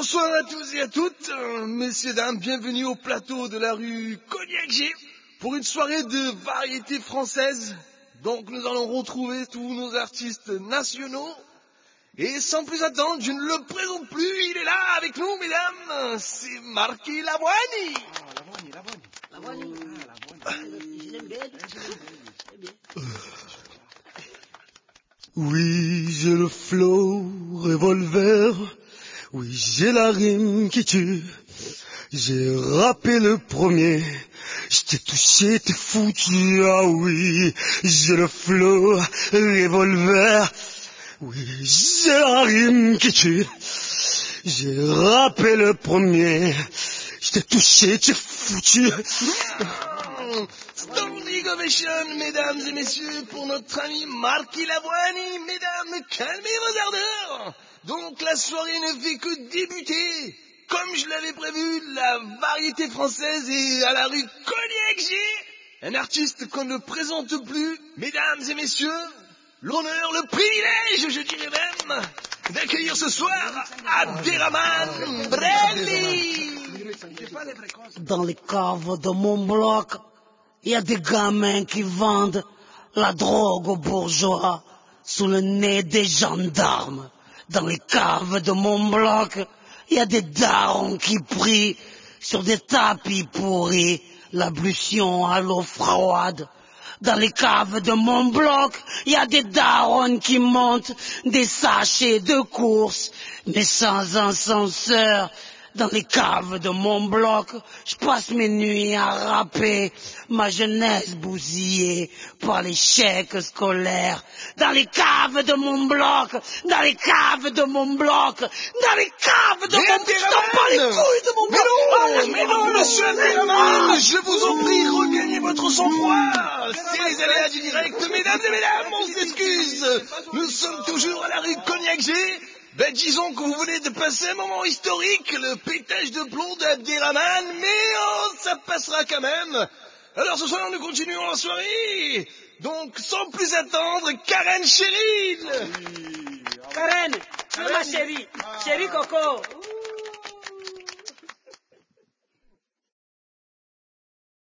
Bonsoir à tous et à toutes, messieurs, dames, bienvenue au plateau de la rue Cognac-G pour une soirée de variété française. Donc nous allons retrouver tous nos artistes nationaux. Et sans plus attendre, je ne le présente plus, il est là avec nous, mesdames, c'est Marky Lavoine. Lavoine. Je l'aime bien. Oui, j'ai le flow revolver. Oui, j'ai la rime qui tue. J'ai rappé le premier. J't'ai touché, t'es foutu. Ah oui, j'ai le flow revolver. Oui, j'ai la rime qui tue. J'ai rappé le premier. J't'ai touché, t'es foutu. Standing ovation, mesdames et messieurs, pour notre ami Marky Lavoine. Mesdames, calmez vos ardeurs. Donc la soirée ne fait que débuter. Comme je l'avais prévu, la variété française est à la rue Cognac-G. Un artiste qu'on ne présente plus. Mesdames et messieurs, l'honneur, le privilège, je dirais même, d'accueillir ce soir Abderrahmane Brelli. Dans les caves de mon bloc, il y a des gamins qui vendent la drogue aux bourgeois sous le nez des gendarmes. Dans les caves de mon bloc, il y a des darons qui prient sur des tapis pourris, l'ablution à l'eau froide. Dans les caves de mon bloc, il y a des darons qui montent des sachets de course, mais sans ascenseur. Dans les caves de mon bloc, je passe mes nuits à rapper, ma jeunesse bousillée par l'échec scolaire. Dans les caves de mon bloc, dans les caves de mon bloc, dans les caves de mon bloc, je t'en bats les couilles de mon bloc. Mais non, monsieur Abderrahmane, je vous en prie, regagnez votre sang-froid. C'est les aléas du direct, mesdames et mesdames, on s'excuse. Nous sommes toujours à la rue Cognac-G. Ben disons que vous venez de passer un moment historique, le pétage de plomb d'Abderrahmane, mais ça passera quand même. Alors ce soir nous continuons la soirée. Donc sans plus attendre, Karen Cheryl. Karen, ma chérie, chérie Coco,